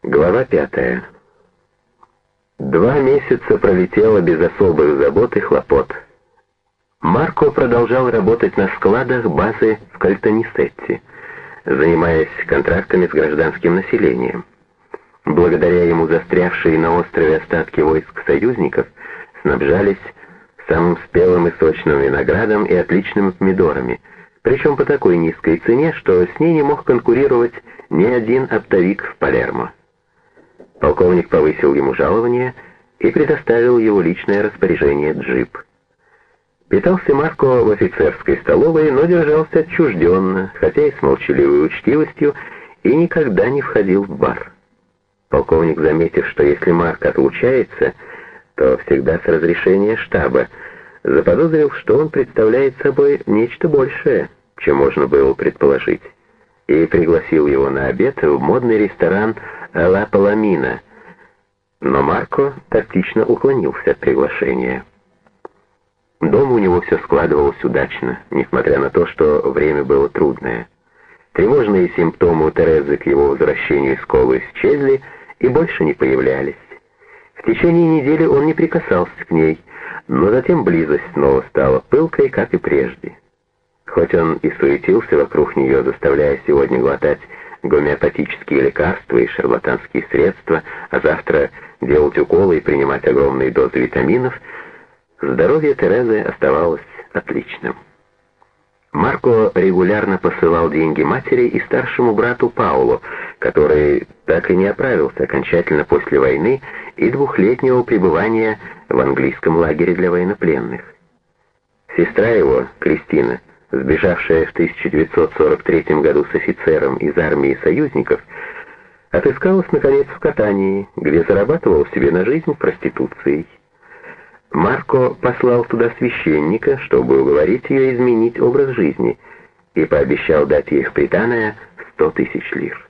Глава 5. 2 месяца пролетело без особых забот и хлопот. Марко продолжал работать на складах базы в Кальтанисетте, занимаясь контрактами с гражданским населением. Благодаря ему застрявшие на острове остатки войск союзников снабжались самым спелым и сочным виноградом и отличными помидорами, причем по такой низкой цене, что с ней не мог конкурировать ни один оптовик в Палермо. Полковник повысил ему жалование и предоставил его личное распоряжение джип. Питался Марко в офицерской столовой, но держался отчужденно, хотя и с молчаливой учтивостью, и никогда не входил в бар. Полковник, заметив, что если Марко отлучается, то всегда с разрешения штаба, заподозрил, что он представляет собой нечто большее, чем можно было предположить, и пригласил его на обед в модный ресторан «Ла Паламина», но Марко тактично уклонился от приглашения. Дома у него все складывалось удачно, несмотря на то, что время было трудное. Тревожные симптомы у Терезы к его возвращению из школы исчезли и больше не появлялись. В течение недели он не прикасался к ней, но затем близость снова стала пылкой, как и прежде. Хоть он и суетился вокруг нее, заставляя сегодня глотать гомеопатические лекарства и шарлатанские средства, а завтра делать уколы и принимать огромные дозы витаминов, здоровье Терезы оставалось отличным. Марко регулярно посылал деньги матери и старшему брату Паулу, который так и не оправился окончательно после войны и 2-летнего пребывания в английском лагере для военнопленных. Сестра его, Кристина, сбежавшая в 1943 году с офицером из армии союзников, отыскалась, наконец, в Катании, где зарабатывала себе на жизнь проституцией. Марко послал туда священника, чтобы уговорить ее изменить образ жизни, и пообещал дать ей в приданое 100 000 лир.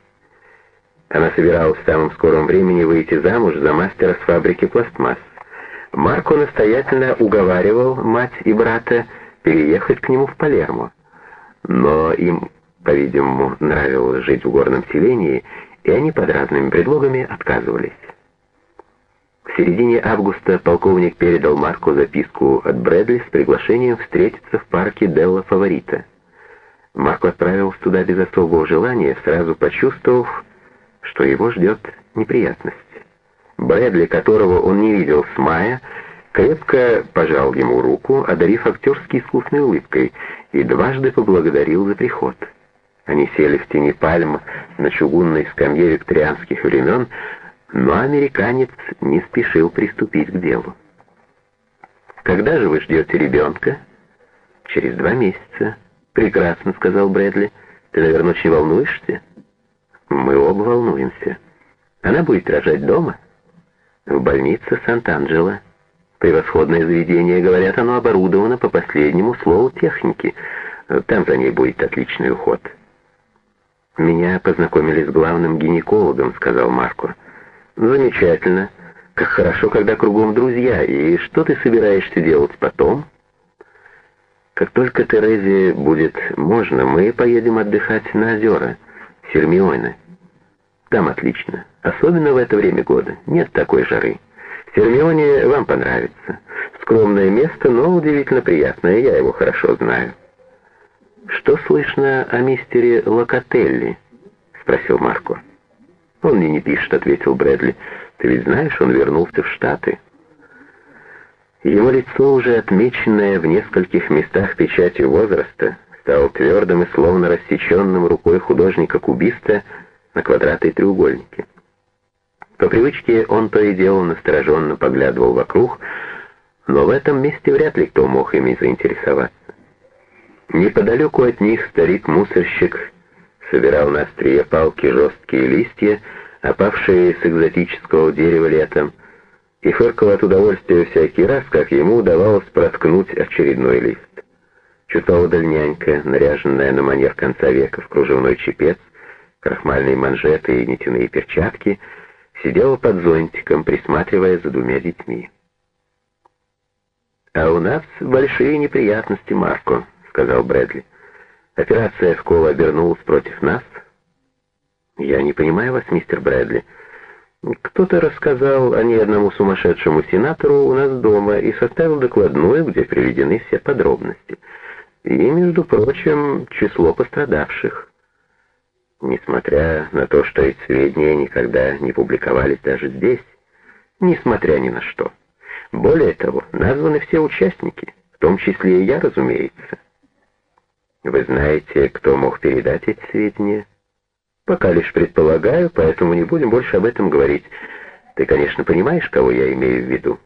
Она собиралась в самом скором времени выйти замуж за мастера с фабрики пластмасс. Марко настоятельно уговаривал мать и брата переехать к нему в Палермо, но им, по-видимому, нравилось жить в горном селении, и они под разными предлогами отказывались. В середине августа полковник передал Марко записку от Брэдли с приглашением встретиться в парке Делла Фаворита. Марко отправился туда без особого желания, сразу почувствовав, что его ждет неприятность. Брэдли, которого он не видел с мая, крепко пожал ему руку, одарив актерски искусной улыбкой, и дважды поблагодарил за приход. Они сели в тени пальм на чугунной скамье викторианских времен, но американец не спешил приступить к делу. «Когда же вы ждете ребенка?» «Через 2 месяца». «Прекрасно», — сказал Брэдли. «Ты, наверное, очень волнуешься?» «Мы оба волнуемся. Она будет рожать дома?» «В больнице Сант-Анджело. Превосходное заведение, говорят, оно оборудовано по последнему слову техники. Там за ней будет отличный уход». «Меня познакомили с главным гинекологом», — сказал Марко. «Замечательно. Как хорошо, когда кругом друзья. И что ты собираешься делать потом?» «Как только Терезе будет можно, мы поедем отдыхать на озера Сирмионе. Там отлично. Особенно в это время года. Нет такой жары. В Сирмионе вам понравится. Скромное место, но удивительно приятное. Я его хорошо знаю». «Что слышно о мистере Локотелли?» — спросил Марко. «Он мне не пишет», — ответил Брэдли. «Ты ведь знаешь, он вернулся в Штаты». Его лицо, уже отмеченное в нескольких местах печатью возраста, стало твердым и словно рассеченным рукой художника-кубиста на квадраты и треугольники. По привычке он то и дело настороженно поглядывал вокруг, но в этом месте вряд ли кто мог ими заинтересоваться. Неподалеку от них старик-мусорщик собирал на острие палки жесткие листья, опавшие с экзотического дерева летом, и фыркал от удовольствия всякий раз, как ему удавалось проткнуть очередной лист. Чуть поодаль нянька, наряженная на манер конца века в кружевной чепец, крахмальные манжеты и нитяные перчатки, сидела под зонтиком, присматривая за 2 детьми. «А у нас большие неприятности, Марко», — сказал Брэдли. «Операция школы обернулась против нас». «Я не понимаю вас, мистер Брэдли. Кто-то рассказал о ней одному сумасшедшему сенатору у нас дома и составил докладную, где приведены все подробности. И, между прочим, число пострадавших. Несмотря на то, что эти сведения никогда не публиковались даже здесь, несмотря ни на что. Более того, названы все участники, в том числе и я, разумеется. Вы знаете, кто мог передать эти сведения? Пока лишь предполагаю, поэтому не будем больше об этом говорить. Ты, конечно, понимаешь, кого я имею в виду?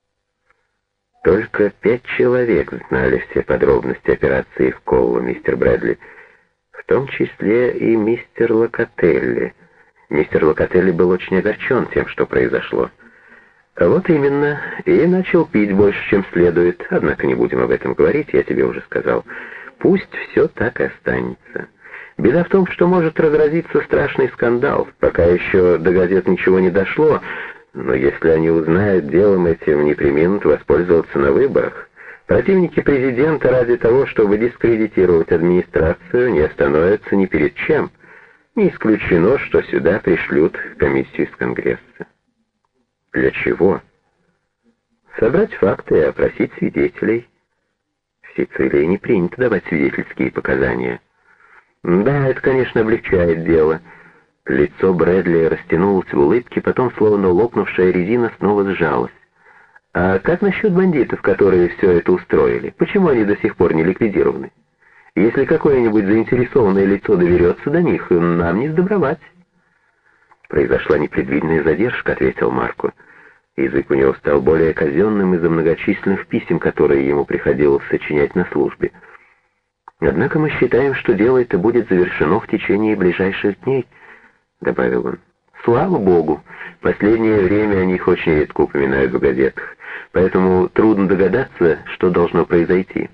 Только 5 человек знали все подробности операции в Коллу, мистер Брэдли, в том числе и мистер Локотелли. Мистер Локотелли был очень огорчен тем, что произошло. А вот именно, и начал пить больше, чем следует. Однако не будем об этом говорить, я тебе уже сказал. Пусть все так и останется. Беда в том, что может разразиться страшный скандал. Пока еще до газет ничего не дошло, но если они узнают, делом этим не преминут воспользоваться на выборах. Противники президента ради того, чтобы дискредитировать администрацию, не остановятся ни перед чем. Не исключено, что сюда пришлют комиссию из Конгресса. Для чего? Собрать факты и опросить свидетелей. В Сицилии не принято давать свидетельские показания. Да, это, конечно, облегчает дело. Лицо Брэдли растянулось в улыбке, потом, словно лопнувшая резина, снова сжалось. А как насчет бандитов, которые все это устроили? Почему они до сих пор не ликвидированы? Если какое-нибудь заинтересованное лицо доверется до них, нам не сдобровать. Произошла непредвиденная задержка, ответил Марко. Язык у него стал более казенным из-за многочисленных писем, которые ему приходилось сочинять на службе. «Однако мы считаем, что дело это будет завершено в течение ближайших дней», — добавил он. «Слава Богу! Последнее время о них очень редко упоминают в газетах, поэтому трудно догадаться, что должно произойти».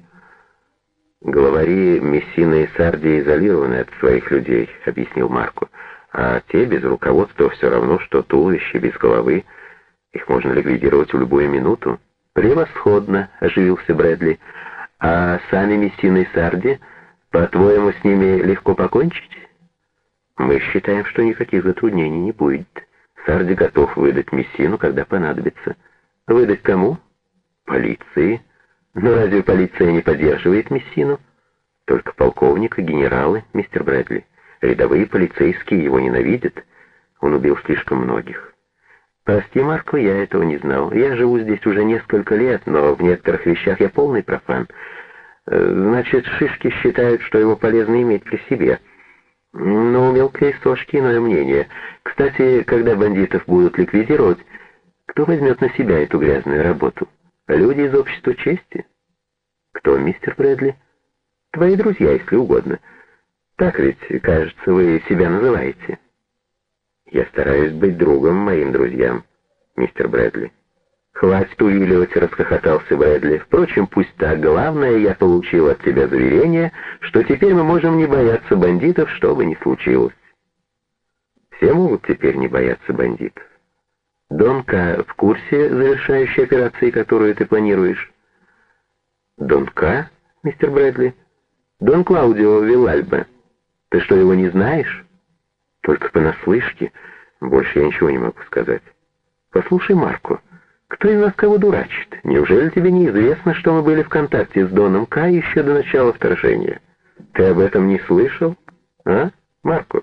«Главари Мессина и Сарди изолированы от своих людей», — объяснил Марко. «А те без руководства все равно, что туловище без головы. Их можно ликвидировать в любую минуту». «Превосходно», — оживился Брэдли. «А сами Мессина и Сарди, по-твоему, с ними легко покончить?» «Мы считаем, что никаких затруднений не будет. Сарди готов выдать Мессину, когда понадобится». «Выдать кому?» «Полиции». «Но разве полиция не поддерживает Мессину?» «Только полковник и генералы, мистер Брэдли. Рядовые полицейские его ненавидят. Он убил слишком многих». «Прости, Марко, я этого не знал. Я живу здесь уже несколько лет, но в некоторых вещах я полный профан. Значит, шишки считают, что его полезно иметь при себе. Но у мелкой сошки иное мнение. Кстати, когда бандитов будут ликвидировать, кто возьмет на себя эту грязную работу? Люди из общества чести?» «Кто, мистер Брэдли?» «Твои друзья, если угодно. Так ведь, кажется, вы себя называете». «Я стараюсь быть другом моим друзьям, мистер Брэдли». «Хватит увиливать», — расхохотался Брэдли. «Впрочем, пусть так. Главное, я получил от тебя заверение, что теперь мы можем не бояться бандитов, что бы ни случилось». «Все могут теперь не бояться бандитов. Дон К. в курсе завершающей операции, которую ты планируешь?» «Дон К., мистер Брэдли?» «Дон Клаудио Виллальба. Ты что, его не знаешь?» «Только понаслышке. Больше я ничего не могу сказать». «Послушай, Марко, кто из нас кого дурачит? Неужели тебе неизвестно, что мы были в контакте с Доном К. еще до начала вторжения? Ты об этом не слышал? А, Марко?»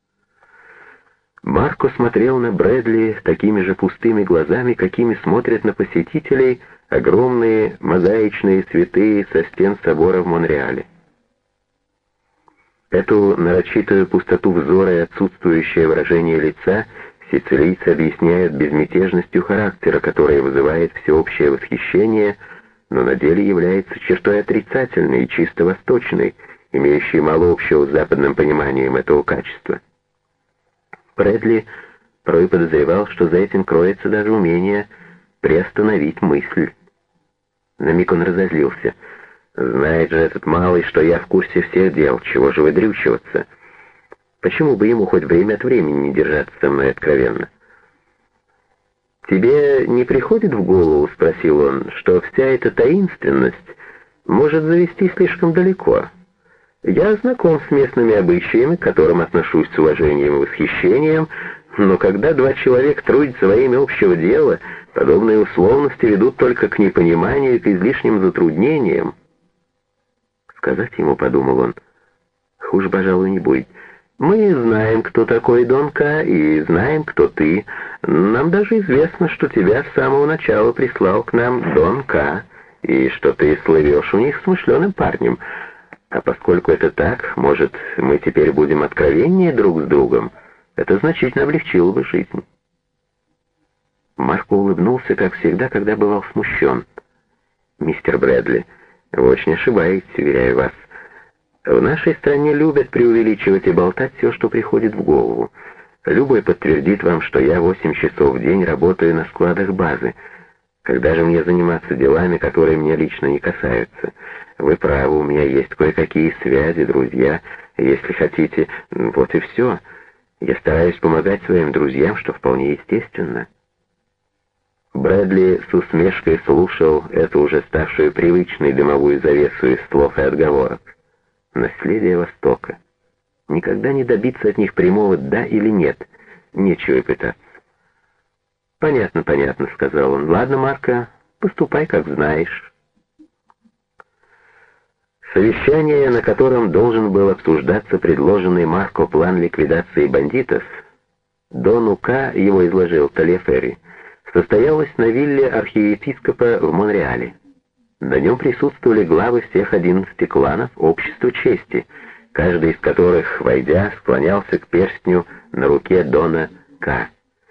Марко смотрел на Брэдли такими же пустыми глазами, какими смотрят на посетителей огромные мозаичные цветы со стен собора в Монреале. Эту нарочитую пустоту взора и отсутствующее выражение лица сицилийцы объясняют безмятежностью характера, которая вызывает всеобщее восхищение, но на деле является чертой отрицательной и чисто восточной, имеющей мало общего с западным пониманием этого качества. Брэдли порой подозревал, что за этим кроется даже умение приостановить мысль. На миг он разозлился. «Знает же этот малый, что я в курсе всех дел, чего же выдрючиваться? Почему бы ему хоть время от времени не держаться со мной откровенно?» «Тебе не приходит в голову, — спросил он, — что вся эта таинственность может завести слишком далеко? Я знаком с местными обычаями, к которым отношусь с уважением и восхищением, Но когда два человека трудятся во имя общего дела, подобные условности ведут только к непониманию и к излишним затруднениям. Сказать ему, подумал он, хуже, пожалуй, не будет. Мы знаем, кто такой Дон К, и знаем, кто ты. Нам даже известно, что тебя с самого начала прислал к нам Дон К, и что ты слывешь у них смышленым парнем. А поскольку это так, может, мы теперь будем откровеннее друг с другом? Это значительно облегчило бы жизнь. Марко улыбнулся, как всегда, когда бывал смущен. «Мистер Брэдли, вы очень ошибаетесь, уверяю вас. В нашей стране любят преувеличивать и болтать все, что приходит в голову. Любой подтвердит вам, что я 8 часов в день работаю на складах базы. Когда же мне заниматься делами, которые меня лично не касаются? Вы правы, у меня есть кое-какие связи, друзья, если хотите. Вот и все. Я стараюсь помогать своим друзьям, что вполне естественно». Брэдли с усмешкой слушал эту уже ставшую привычной дымовую завесу из слов и отговорок. Наследие Востока. Никогда не добиться от них прямого «да» или «нет». Нечего и пытаться. «Понятно, понятно», — сказал он. «Ладно, Марко, поступай, как знаешь». Совещание, на котором должен был обсуждаться предложенный Марко план ликвидации бандитов, Дону К. его изложил Тальяферри, состоялось на вилле архиепископа в Монреале. На нем присутствовали главы всех 11 кланов Общества Чести, каждый из которых, войдя, склонялся к перстню на руке Дона К.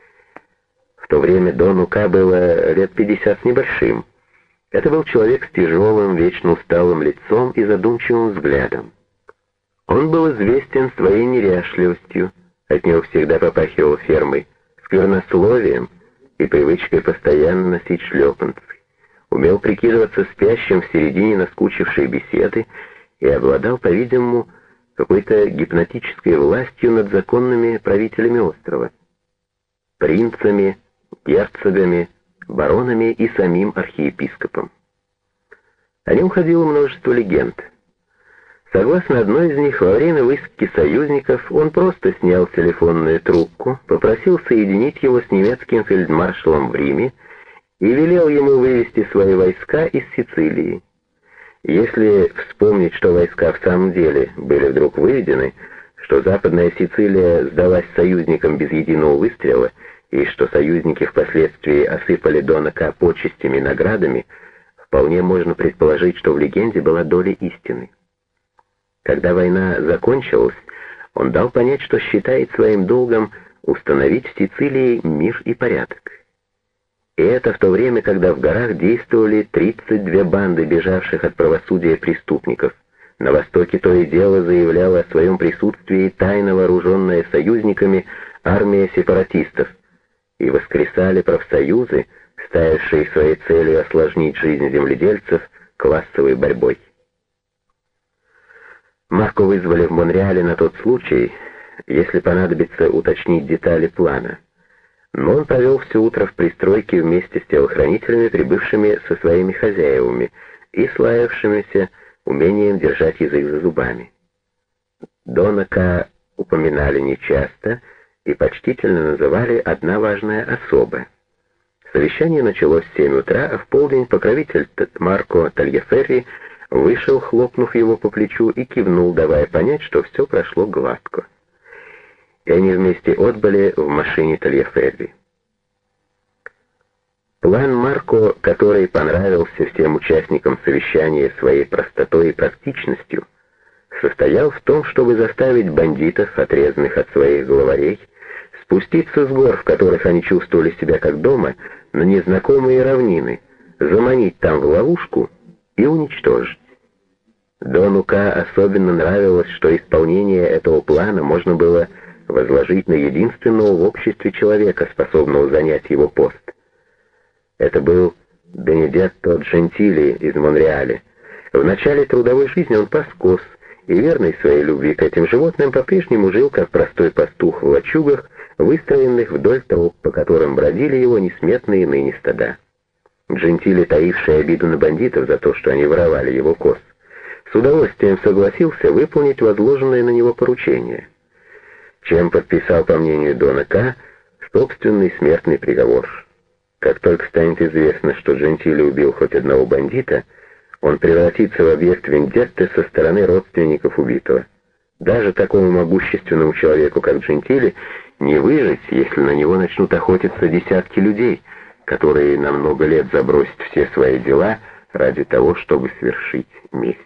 В то время Дону К. было лет 50 с небольшим. Это был человек с тяжелым, вечно усталым лицом и задумчивым взглядом. Он был известен своей неряшливостью, от него всегда попахивал фермой, сквернословием и привычкой постоянно носить шлепанцы. Умел прикидываться спящим в середине наскучившей беседы и обладал, по-видимому, какой-то гипнотической властью над законными правителями острова, принцами, герцогами, баронами и самим архиепископом. О нем ходило множество легенд. Согласно одной из них, во время высадки союзников он просто снял телефонную трубку, попросил соединить его с немецким фельдмаршалом в Риме и велел ему вывести свои войска из Сицилии. Если вспомнить, что войска в самом деле были вдруг выведены, что Западная Сицилия сдалась союзникам без единого выстрела, и что союзники впоследствии осыпали Дона К. почестями и наградами, вполне можно предположить, что в легенде была доля истины. Когда война закончилась, он дал понять, что считает своим долгом установить в Сицилии мир и порядок. И это в то время, когда в горах действовали 32 банды бежавших от правосудия преступников. На востоке то и дело заявляла о своем присутствии тайно вооруженная союзниками армия сепаратистов, и воскресали профсоюзы, ставившие своей целью осложнить жизнь земледельцев классовой борьбой. Марко вызвали в Монреале на тот случай, если понадобится уточнить детали плана. Но он провел все утро в пристройке вместе с телохранителями, прибывшими со своими хозяевами и славившимися умением держать язык за зубами. Дона К. упоминали нечасто и почтительно называли одна важная особа. Совещание началось в 7 утра, а в полдень покровитель Марко Тальяферри вышел, хлопнув его по плечу, и кивнул, давая понять, что все прошло гладко. И они вместе отбыли в машине Тальяферри. План Марко, который понравился всем участникам совещания своей простотой и практичностью, состоял в том, чтобы заставить бандитов, отрезанных от своих главарей, спуститься с гор, в которых они чувствовали себя как дома, на незнакомые равнины, заманить там в ловушку и уничтожить. Дону К. особенно нравилось, что исполнение этого плана можно было возложить на единственного в обществе человека, способного занять его пост. Это был Бенедетто Джентили из Монреаля. В начале трудовой жизни он пас коз, и верный своей любви к этим животным по-прежнему жил как простой пастух в лачугах, выстроенных вдоль троп, по которым бродили его несметные ныне стада. Джентили, таивший обиду на бандитов за то, что они воровали его коз, с удовольствием согласился выполнить возложенное на него поручение, чем подписал, по мнению Дона К., собственный смертный приговор. Как только станет известно, что Джентили убил хоть одного бандита, он превратится в объект вендетты со стороны родственников убитого. Даже такому могущественному человеку, как Джентили, не выжить, если на него начнут охотиться десятки людей, которые на много лет забросят все свои дела ради того, чтобы свершить месть.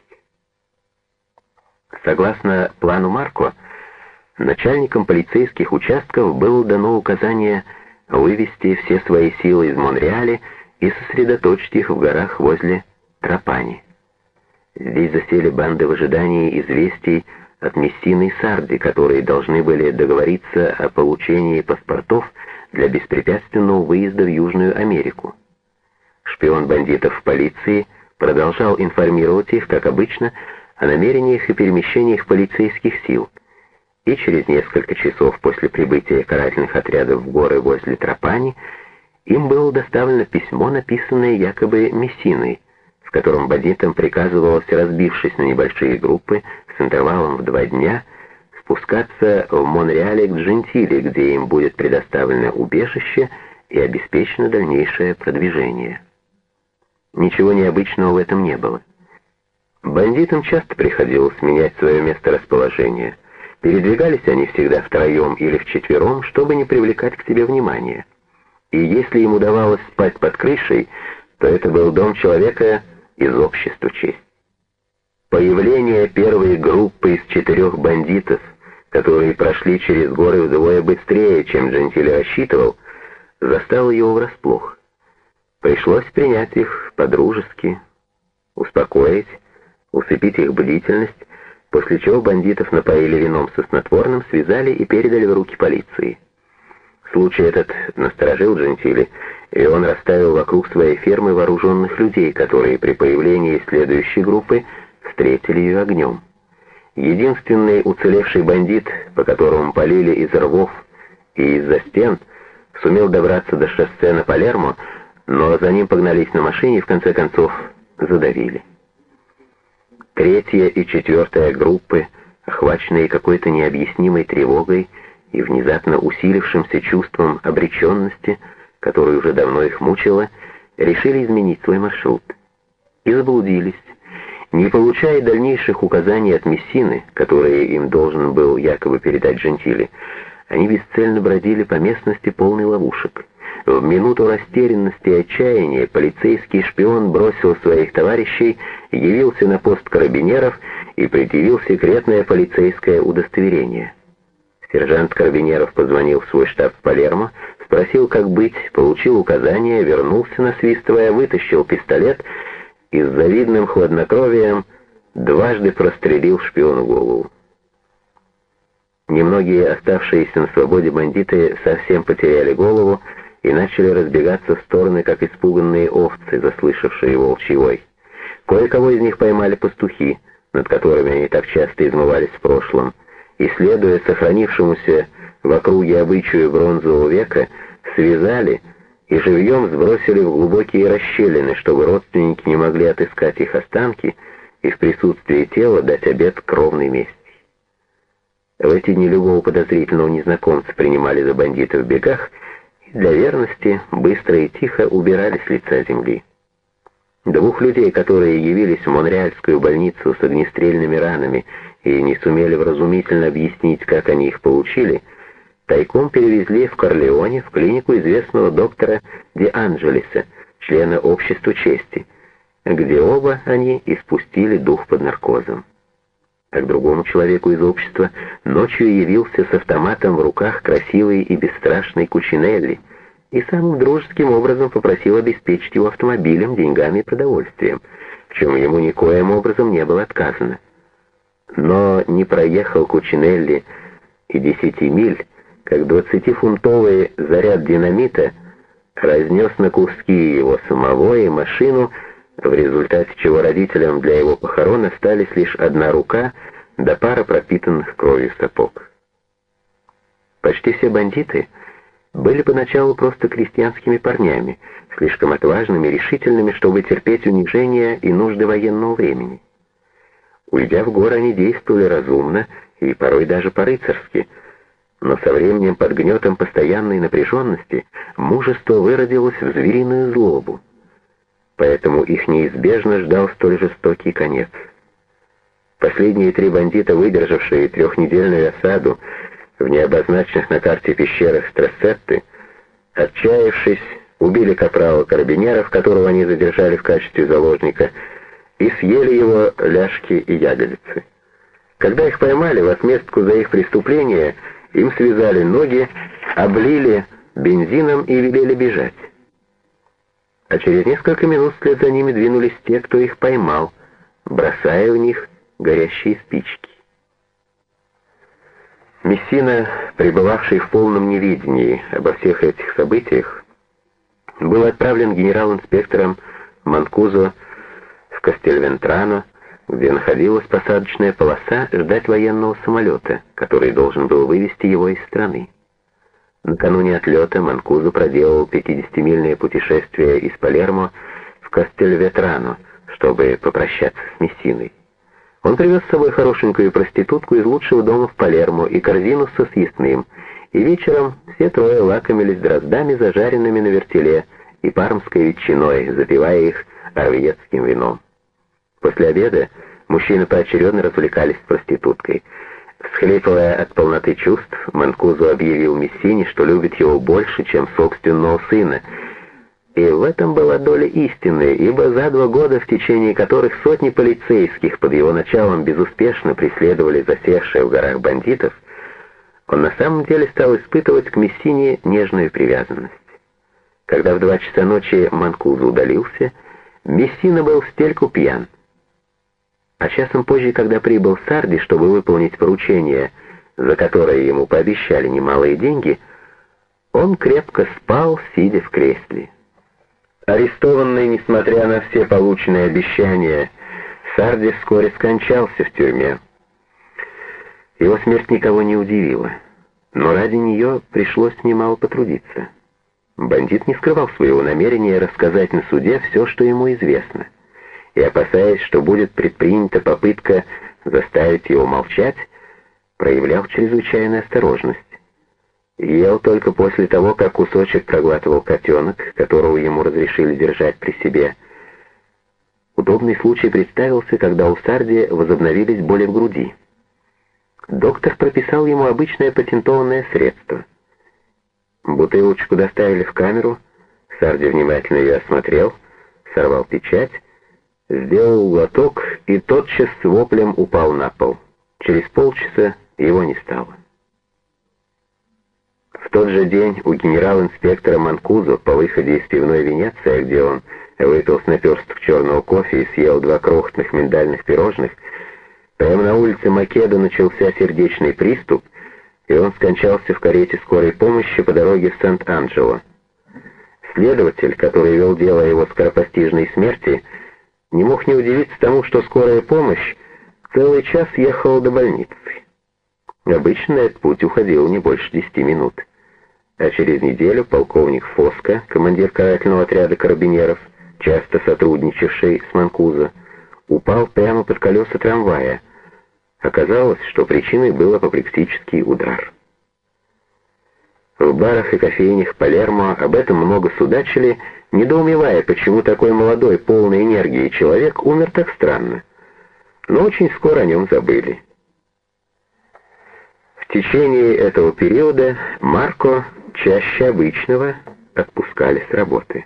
Согласно плану Марко, начальникам полицейских участков было дано указание вывести все свои силы из Монреаля и сосредоточить их в горах возле Трапани. Здесь засели банды в ожидании известий от Мессины и Сарди, которые должны были договориться о получении паспортов для беспрепятственного выезда в Южную Америку. Шпион бандитов в полиции продолжал информировать их, как обычно, о намерениях и перемещениях полицейских сил, и через несколько часов после прибытия карательных отрядов в горы возле Трапани им было доставлено письмо, написанное якобы Мессиной, в котором бандитам приказывалось, разбившись на небольшие группы с интервалом в 2 дня, спускаться в Монреале к Джентили, где им будет предоставлено убежище и обеспечено дальнейшее продвижение. Ничего необычного в этом не было. Бандитам часто приходилось менять свое месторасположение. Передвигались они всегда втроем или вчетвером, чтобы не привлекать к себе внимания. И если им удавалось спать под крышей, то это был дом человека из общества чести. Появление первой группы из 4 бандитов, которые прошли через горы вдвое быстрее, чем Джентили рассчитывал, застало его врасплох. Пришлось принять их по-дружески, успокоить, усыпить их бдительность, после чего бандитов напоили вином со снотворным, связали и передали в руки полиции. Случай этот насторожил Джентили, и он расставил вокруг своей фермы вооруженных людей, которые при появлении следующей группы встретили ее огнем. Единственный уцелевший бандит, по которому полили из рвов и из-за стен, сумел добраться до шоссе на Палермо, но за ним погнались на машине и в конце концов задавили. 3-я и 4-я группы, охваченные какой-то необъяснимой тревогой и внезапно усилившимся чувством обреченности, которое уже давно их мучило, решили изменить свой маршрут. И заблудились. Не получая дальнейших указаний от Мессины, которые им должен был якобы передать Джентили, они бесцельно бродили по местности полной ловушек. В минуту растерянности и отчаяния полицейский шпион бросил своих товарищей, явился на пост карабинеров и предъявил секретное полицейское удостоверение. Сержант карабинеров позвонил в свой штаб в Палермо, спросил, как быть, получил указания, вернулся, насвистывая, вытащил пистолет и с завидным хладнокровием дважды прострелил шпиону голову. Немногие оставшиеся на свободе бандиты совсем потеряли голову и начали разбегаться в стороны, как испуганные овцы, заслышавшие волчий вой. Кое-кого из них поймали пастухи, над которыми они так часто измывались в прошлом, и, следуя сохранившемуся в округе обычаю бронзового века, связали и живьем сбросили в глубокие расщелины, чтобы родственники не могли отыскать их останки и в присутствии тела дать обет кровной мести. В эти дни любого подозрительного незнакомца принимали за бандита в бегах и для верности быстро и тихо убирали с лица земли. 2 людей, которые явились в Монреальскую больницу с огнестрельными ранами и не сумели вразумительно объяснить, как они их получили, тайком перевезли в Корлеоне в клинику известного доктора Де Анджелеса, члена общества чести, где оба они испустили дух под наркозом. А к другому человеку из общества ночью явился с автоматом в руках красивый и бесстрашный Кучинелли и самым дружеским образом попросил обеспечить его автомобилем, деньгами и продовольствием, в чем ему никоим образом не было отказано. Но не проехал Кучинелли и 10 миль, как 20-фунтовый заряд динамита разнес на куски его самого и машину, в результате чего родителям для его похорон остались лишь 1 рука да пара пропитанных кровью сапог. Почти все бандиты были поначалу просто крестьянскими парнями, слишком отважными и решительными, чтобы терпеть унижения и нужды военного времени. Уйдя в горы, они действовали разумно и порой даже по-рыцарски. Но со временем под гнетом постоянной напряженности мужество выродилось в звериную злобу. Поэтому их неизбежно ждал столь жестокий конец. Последние 3 бандита, выдержавшие 3-недельную осаду в необозначенных на карте пещерах Страссетты, отчаявшись, убили капрала карабинеров, которого они задержали в качестве заложника, и съели его ляжки и ягодицы. Когда их поймали, в отместку за их преступление им связали ноги, облили бензином и велели бежать. А через несколько минут вслед за ними двинулись те, кто их поймал, бросая в них горящие спички. Мессина, пребывавший в полном неведении обо всех этих событиях, был отправлен генерал-инспектором Манкузо в Кастельвентрано, где находилась посадочная полоса, ждать военного самолета, который должен был вывести его из страны. Накануне отлета Манкузо проделал 50-мильное путешествие из Палермо в Кастельветрано, чтобы попрощаться с Мессиной. Он привез с собой хорошенькую проститутку из лучшего дома в Палермо и корзину со съестным, и вечером все 3 лакомились дроздами, зажаренными на вертеле, и пармской ветчиной, запивая их орвьетским вином. После обеда мужчины поочередно развлекались с проституткой. Всхлипывая от полноты чувств, Манкузо объявил Мессине, что любит его больше, чем собственного сына. И в этом была доля истины, ибо за 2 года, в течение которых сотни полицейских под его началом безуспешно преследовали засевших в горах бандитов, он на самом деле стал испытывать к Мессине нежную привязанность. Когда в 2 часа ночи Манкузо удалился, Мессина был в стельку пьян. А часом позже, когда прибыл Сарди, чтобы выполнить поручение, за которое ему пообещали немалые деньги, он крепко спал, сидя в кресле. Арестованный, несмотря на все полученные обещания, Сарди вскоре скончался в тюрьме. Его смерть никого не удивила, но ради нее пришлось немало потрудиться. Бандит не скрывал своего намерения рассказать на суде все, что ему известно, и, опасаясь, что будет предпринята попытка заставить его молчать, проявлял чрезвычайную осторожность. Ел только после того, как кусочек проглатывал котенок, которого ему разрешили держать при себе. Удобный случай представился, когда у Сарди возобновились боли в груди. Доктор прописал ему обычное патентованное средство. Бутылочку доставили в камеру, Сарди внимательно ее осмотрел, сорвал печать, сделал глоток и тотчас с воплем упал на пол. Через полчаса его не стало. В тот же день у генерал-инспектора Манкузо по выходе из пивной Венеция, где он выпил с наперсток черного кофе и съел 2 крохотных миндальных пирожных, прямо на улице Македо начался сердечный приступ, и он скончался в карете скорой помощи по дороге в Сант-Анджело. Следователь, который вел дело о его скоропостижной смерти, не мог не удивиться тому, что скорая помощь целый час ехала до больницы. Обычно этот путь уходил не больше 10 минут. А через неделю полковник Фоско, командир карательного отряда карабинеров, часто сотрудничавший с Манкузо, упал прямо под колеса трамвая. Оказалось, что причиной был апоплексический удар. В барах и кофейнях Палермо об этом много судачили, недоумевая, почему такой молодой, полный энергии человек умер так странно. Но очень скоро о нем забыли. В течение этого периода Марко чаще обычного отпускали с работы.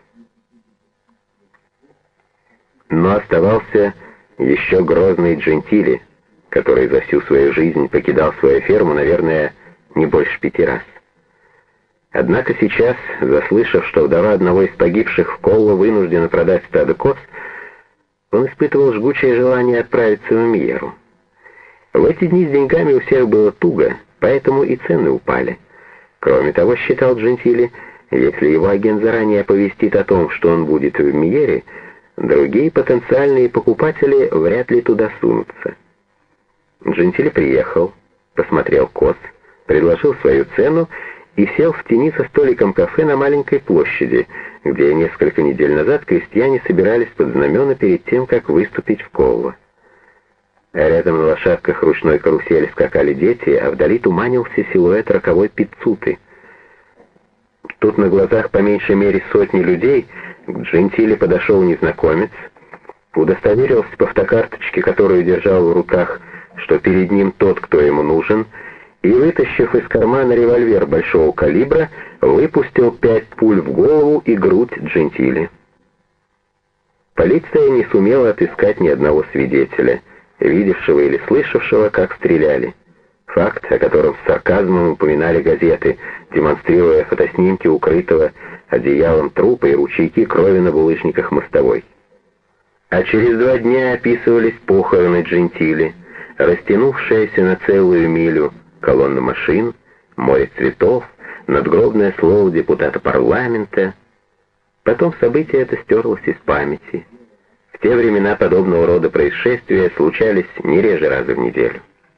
Но оставался еще грозный Джентили, который за всю свою жизнь покидал свою ферму, наверное, не больше 5 раз. Однако сейчас, заслышав, что вдова одного из погибших в Колло вынуждена продать стадо коз, он испытывал жгучее желание отправиться в Мьеру. В эти дни с деньгами у всех было туго, поэтому и цены упали. Кроме того, считал Джентили, если его агент заранее оповестит о том, что он будет в Мьере, другие потенциальные покупатели вряд ли туда сунутся. Джентили приехал, посмотрел коз, предложил свою цену и сел в тени со столиком кафе на маленькой площади, где несколько недель назад крестьяне собирались под знамена перед тем, как выступить в Колло. Рядом на лошадках ручной карусели скакали дети, а вдали туманился силуэт роковой Пиццуты. Тут на глазах по меньшей мере сотни людей к Джентиле подошел незнакомец, удостоверился по фотокарточке, которую держал в руках, что перед ним тот, кто ему нужен, и, вытащив из кармана револьвер большого калибра, выпустил 5 пуль в голову и грудь Джентиле. Полиция не сумела отыскать ни одного свидетеля, видевшего или слышавшего, как стреляли. Факт, о котором с сарказмом упоминали газеты, демонстрируя фотоснимки укрытого одеялом трупа и ручейки крови на булыжниках мостовой. А через 2 дня описывались похороны Джентиле, растянувшаяся на целую милю колонна машин, море цветов, надгробное слово депутата парламента. Потом событие это стерлось из памяти. В те времена подобного рода происшествия случались не реже раза в неделю.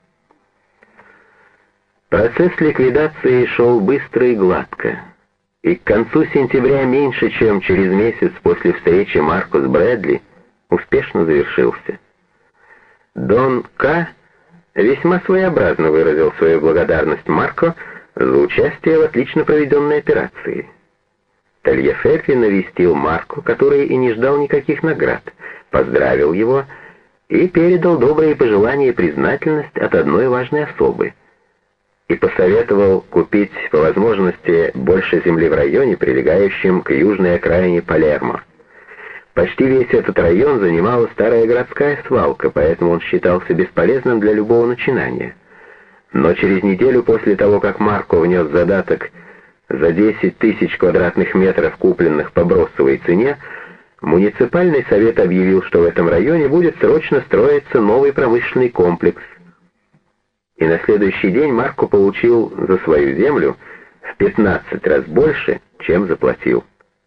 Процесс ликвидации шел быстро и гладко, и к концу сентября, меньше чем через месяц после встречи Марко с Брэдли, успешно завершился. Дон К. весьма своеобразно выразил свою благодарность Марко за участие в отлично проведенной операции. Тальяферри навестил Марко, который и не ждал никаких наград, поздравил его и передал добрые пожелания и признательность от одной важной особы, и посоветовал купить по возможности больше земли в районе, прилегающем к южной окраине Палермо. Почти весь этот район занимала старая городская свалка, поэтому он считался бесполезным для любого начинания. Но через неделю после того, как Марко внес задаток за 10 тысяч квадратных метров, купленных по бросовой цене, муниципальный совет объявил, что в этом районе будет срочно строиться новый промышленный комплекс. И на следующий день Марко получил за свою землю в 15 раз больше, чем заплатил.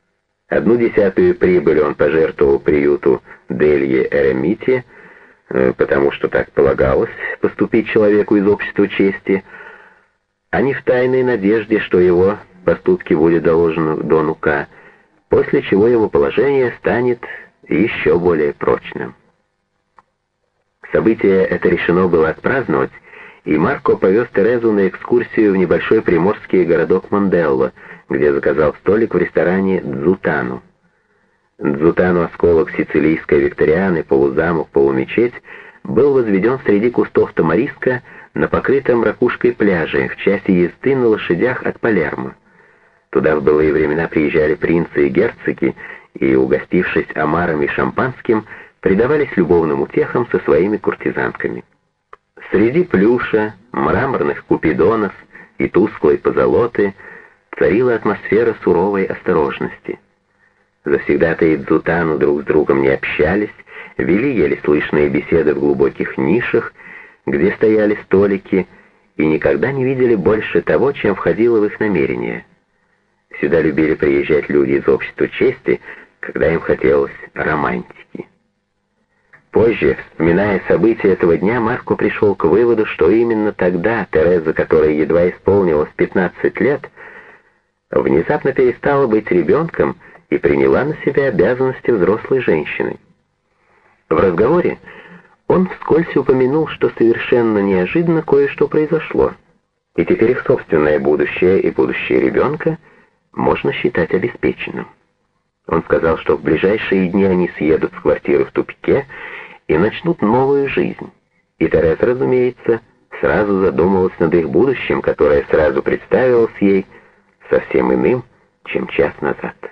1/10 прибыли он пожертвовал приюту Делье Эремити, потому что так полагалось поступить человеку из общества чести, а не в тайной надежде, что его поступки будет доложено Дону К., после чего его положение станет еще более прочным. Событие это решено было отпраздновать, и Марко повез Терезу на экскурсию в небольшой приморский городок Монделло, где заказал столик в ресторане «Дзутану». Дзутану, осколок сицилийской викторианы, полузамок, полумечеть, был возведен среди кустов тамариска на покрытом ракушкой пляже в часе езды на лошадях от Палермо. Туда в былые времена приезжали принцы и герцоги, и, угостившись омаром и шампанским, предавались любовным утехам со своими куртизанками. Среди плюша, мраморных купидонов и тусклой позолоты царила атмосфера суровой осторожности. Завсегдатаи Дзутану друг с другом не общались, вели еле слышные беседы в глубоких нишах, где стояли столики, и никогда не видели больше того, чем входило в их намерение. Сюда любили приезжать люди из общества чести, когда им хотелось романтики. Позже, вспоминая события этого дня, Марко пришел к выводу, что именно тогда Тереза, которой едва исполнилось 15 лет, внезапно перестала быть ребенком и приняла на себя обязанности взрослой женщины. В разговоре он вскользь упомянул, что совершенно неожиданно кое-что произошло, и теперь их собственное будущее и будущее ребенка можно считать обеспеченным. Он сказал, что в ближайшие дни они съедут с квартиры в тупике и начнут новую жизнь. И Тереза, разумеется, сразу задумалась над их будущим, которое сразу представилось ей совсем иным, чем час назад.